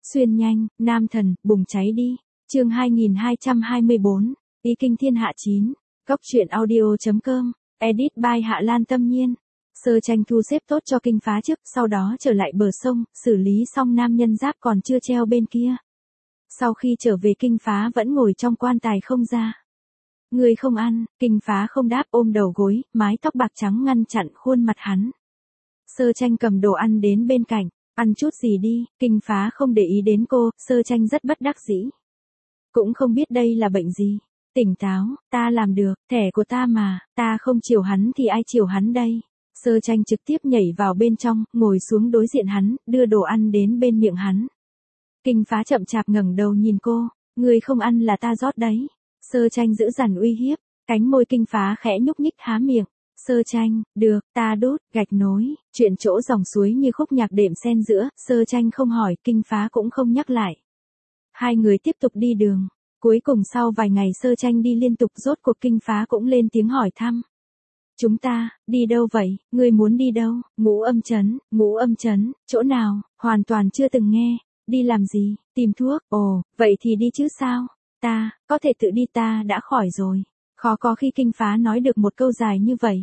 Xuyên nhanh, nam thần, bùng cháy đi. Chương 2224, Ý kinh thiên hạ 9. Cốc truyện audio.com. Edit by Hạ Lan Tâm Nhiên. Sơ tranh thu xếp tốt cho Kinh Phá trước, sau đó trở lại bờ sông, xử lý xong nam nhân giáp còn chưa treo bên kia. Sau khi trở về Kinh Phá vẫn ngồi trong quan tài không ra. Người không ăn, Kinh Phá không đáp, ôm đầu gối, mái tóc bạc trắng ngăn chặn khuôn mặt hắn. Sơ tranh cầm đồ ăn đến bên cạnh, ăn chút gì đi. Kinh Phá không để ý đến cô, Sơ tranh rất bất đắc dĩ. Cũng không biết đây là bệnh gì. Tỉnh táo, ta làm được, thẻ của ta mà, ta không chiều hắn thì ai chiều hắn đây. Sơ tranh trực tiếp nhảy vào bên trong, ngồi xuống đối diện hắn, đưa đồ ăn đến bên miệng hắn. Kinh Phá chậm chạp ngẩng đầu nhìn cô, người không ăn là ta rót đấy. Sơ tranh giữ dằn uy hiếp, cánh môi Kinh Phá khẽ nhúc nhích há miệng. Sơ tranh, được, ta đút, gạch nối, chuyện chỗ dòng suối như khúc nhạc đệm xen giữa, Sơ tranh không hỏi, Kinh Phá cũng không nhắc lại. Hai người tiếp tục đi đường. Cuối cùng sau vài ngày Sơ tranh đi liên tục, rốt cuộc Kinh Phá cũng lên tiếng hỏi thăm. Chúng ta, đi đâu vậy, ngươi muốn đi đâu? Ngũ âm trấn, chỗ nào, hoàn toàn chưa từng nghe. Đi làm gì, tìm thuốc, ồ, vậy thì đi chứ sao? Ta, có thể tự đi, ta đã khỏi rồi. Khó có khi Kinh Phá nói được một câu dài như vậy.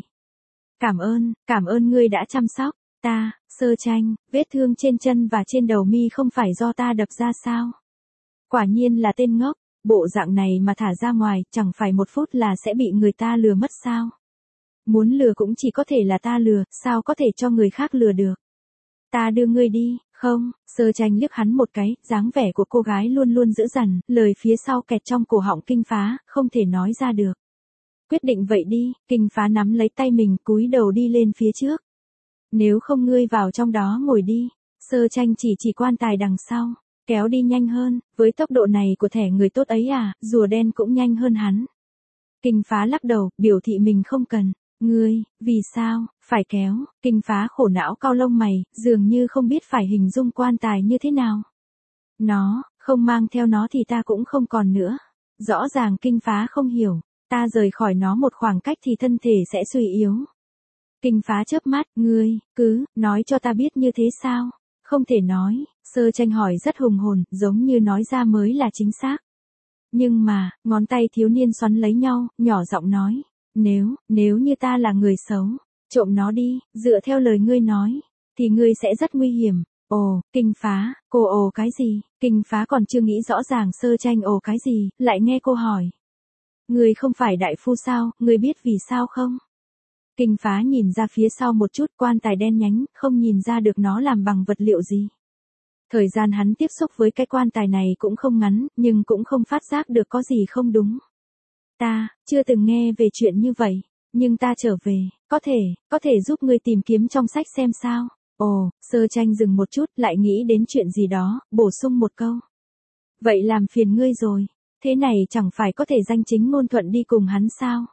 Cảm ơn ngươi đã chăm sóc, ta, Sơ tranh, vết thương trên chân và trên đầu mi không phải do ta đập ra sao? Quả nhiên là tên ngốc, bộ dạng này mà thả ra ngoài, chẳng phải một phút là sẽ bị người ta lừa mất sao? Muốn lừa cũng chỉ có thể là ta lừa, sao có thể cho người khác lừa được? Ta đưa ngươi đi, không? Sơ tranh liếc hắn một cái, dáng vẻ của cô gái luôn luôn giữ dằn, lời phía sau kẹt trong cổ họng Kinh Phá, không thể nói ra được. Quyết định vậy đi, Kinh Phá nắm lấy tay mình, cúi đầu đi lên phía trước. Nếu không ngươi vào trong đó ngồi đi. Sơ tranh chỉ quan tài đằng sau, kéo đi nhanh hơn, với tốc độ này của thẻ người tốt ấy à, rùa đen cũng nhanh hơn hắn. Kinh Phá lắc đầu, biểu thị mình không cần. Ngươi, vì sao, phải kéo? Kinh Phá khổ não cau lông mày, dường như không biết phải hình dung quan tài như thế nào. Nó, không mang theo nó thì ta cũng không còn nữa. Rõ ràng Kinh Phá không hiểu, ta rời khỏi nó một khoảng cách thì thân thể sẽ suy yếu. Kinh Phá chớp mắt, ngươi, cứ, nói cho ta biết như thế sao? Không thể nói, Sơ tranh hỏi rất hùng hồn, giống như nói ra mới là chính xác. Nhưng mà, ngón tay thiếu niên xoắn lấy nhau, nhỏ giọng nói. Nếu như ta là người xấu, trộm nó đi, dựa theo lời ngươi nói, thì ngươi sẽ rất nguy hiểm. Ồ, Kinh Phá, cô ồ cái gì? Kinh Phá còn chưa nghĩ rõ ràng Sơ tranh ồ cái gì, lại nghe cô hỏi. Ngươi không phải đại phu sao, ngươi biết vì sao không? Kinh Phá nhìn ra phía sau một chút, quan tài đen nhánh, không nhìn ra được nó làm bằng vật liệu gì. Thời gian hắn tiếp xúc với cái quan tài này cũng không ngắn, nhưng cũng không phát giác được có gì không đúng. Ta, chưa từng nghe về chuyện như vậy, nhưng ta trở về, có thể giúp ngươi tìm kiếm trong sách xem sao. Ồ, Sơ tranh dừng một chút, lại nghĩ đến chuyện gì đó, bổ sung một câu. Vậy làm phiền ngươi rồi, thế này chẳng phải có thể danh chính ngôn thuận đi cùng hắn sao?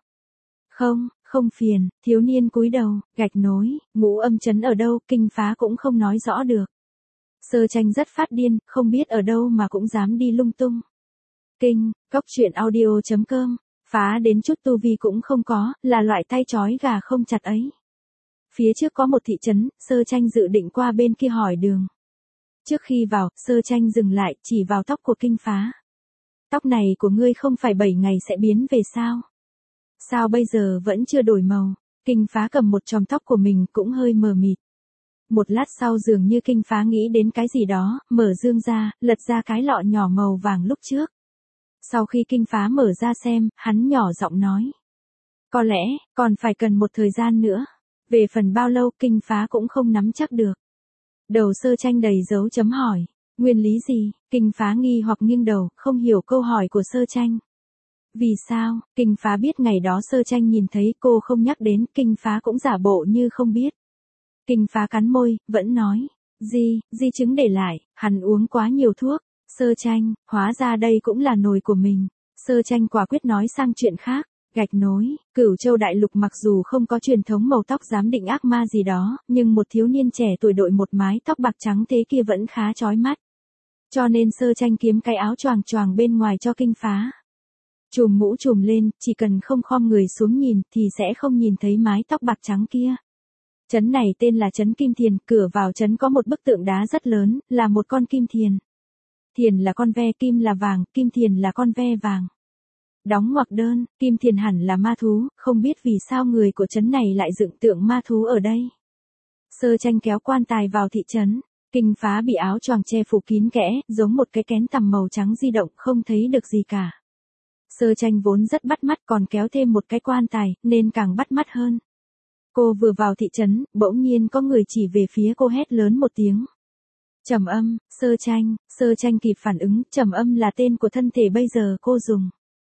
Không phiền, thiếu niên cúi đầu, gạch nối, Ngũ âm trấn ở đâu, Kinh Phá cũng không nói rõ được. Sơ tranh rất phát điên, không biết ở đâu mà cũng dám đi lung tung. Cốc truyện audio.com. Phá đến chút tu vi cũng không có, là loại tay trói gà không chặt ấy. Phía trước có một thị trấn, Sơ tranh dự định qua bên kia hỏi đường. Trước khi vào, Sơ tranh dừng lại, chỉ vào tóc của Kinh Phá. Tóc này của ngươi không phải 7 ngày sẽ biến về sao? Sao bây giờ vẫn chưa đổi màu? Kinh Phá cầm một chòm tóc của mình cũng hơi mờ mịt. Một lát sau dường như Kinh Phá nghĩ đến cái gì đó, mở dương ra, lật ra cái lọ nhỏ màu vàng lúc trước. Sau khi Kinh Phá mở ra xem, hắn nhỏ giọng nói. Có lẽ, còn phải cần một thời gian nữa. Về phần bao lâu Kinh Phá cũng không nắm chắc được. Đầu Sơ tranh đầy dấu chấm hỏi. Nguyên lý gì? Kinh Phá nghi hoặc nghiêng đầu, không hiểu câu hỏi của Sơ tranh. Vì sao? Kinh Phá biết ngày đó Sơ tranh nhìn thấy cô không nhắc đến, Kinh Phá cũng giả bộ như không biết. Kinh Phá cắn môi, vẫn nói. Di chứng để lại, hắn uống quá nhiều thuốc. Sơ tranh, hóa ra đây cũng là nồi của mình. Sơ tranh quả quyết nói sang chuyện khác. Gạch nối, Cửu Châu đại lục mặc dù không có truyền thống màu tóc giám định ác ma gì đó, nhưng một thiếu niên trẻ tuổi đội một mái tóc bạc trắng thế kia vẫn khá chói mắt. Cho nên Sơ tranh kiếm cái áo choàng choàng bên ngoài cho Kinh Phá. Chùm mũ chùm lên, chỉ cần không khom người xuống nhìn thì sẽ không nhìn thấy mái tóc bạc trắng kia. Trấn này tên là trấn Kim Thiền, cửa vào trấn có một bức tượng đá rất lớn, là một con kim thiền. Thiền là con ve, kim là vàng, kim thiền là con ve vàng. Đóng ngoặc đơn, kim thiền hẳn là ma thú, không biết vì sao người của trấn này lại dựng tượng ma thú ở đây. Sơ tranh kéo quan tài vào thị trấn. Kinh Phá bị áo choàng che phủ kín kẽ, giống một cái kén tằm màu trắng di động, không thấy được gì cả. Sơ tranh vốn rất bắt mắt, còn kéo thêm một cái quan tài, nên càng bắt mắt hơn. Cô vừa vào thị trấn, bỗng nhiên có người chỉ về phía cô hét lớn một tiếng. Trầm Âm. Sơ tranh kịp phản ứng, Trầm Âm là tên của thân thể bây giờ cô dùng.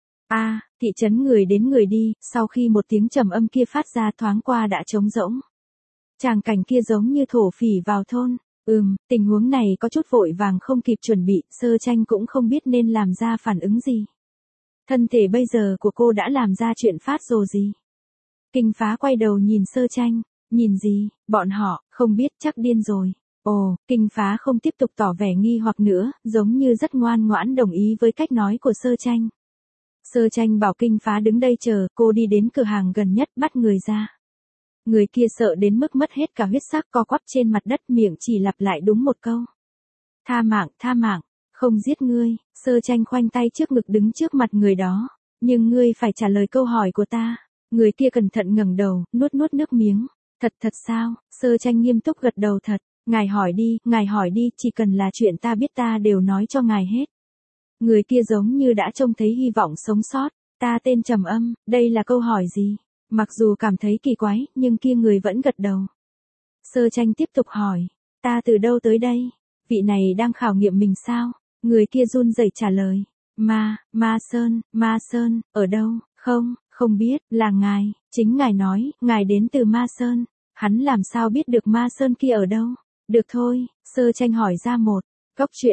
Thị trấn người đến người đi, sau khi một tiếng trầm âm kia phát ra thoáng qua đã trống rỗng. Tràng cảnh kia giống như thổ phỉ vào thôn. Tình huống này có chút vội vàng không kịp chuẩn bị, Sơ tranh cũng không biết nên làm ra phản ứng gì. Thân thể bây giờ của cô đã làm ra chuyện phát rồ gì. Kinh Phá quay đầu nhìn Sơ tranh, nhìn gì, bọn họ, không biết chắc điên rồi. Ồ, Kinh Phá không tiếp tục tỏ vẻ nghi hoặc nữa, giống như rất ngoan ngoãn đồng ý với cách nói của Sơ tranh. Sơ tranh bảo Kinh Phá đứng đây chờ, cô đi đến cửa hàng gần nhất bắt người ra. Người kia sợ đến mức mất hết cả huyết sắc, co quắp trên mặt đất, miệng chỉ lặp lại đúng một câu. Tha mạng, không giết ngươi. Sơ tranh khoanh tay trước ngực đứng trước mặt người đó. Nhưng ngươi phải trả lời câu hỏi của ta. Người kia cẩn thận ngẩng đầu, nuốt nước miếng. Thật sao? Sơ tranh nghiêm túc gật đầu thật. Ngài hỏi đi, chỉ cần là chuyện ta biết ta đều nói cho ngài hết. Người kia giống như đã trông thấy hy vọng sống sót. Ta tên Trầm Âm, đây là câu hỏi gì? Mặc dù cảm thấy kỳ quái, nhưng kia người vẫn gật đầu. Sơ tranh tiếp tục hỏi. Ta từ đâu tới đây? Vị này đang khảo nghiệm mình sao? Người kia run rẩy trả lời. Ma Sơn, ở đâu? Không biết, là ngài, chính ngài nói, ngài đến từ Ma Sơn. Hắn làm sao biết được Ma Sơn kia ở đâu? Được thôi, Sơ tranh hỏi ra một.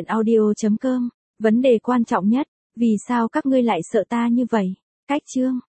Goctruyện audio.com. Vấn đề quan trọng nhất, vì sao các ngươi lại sợ ta như vậy? Cách chương.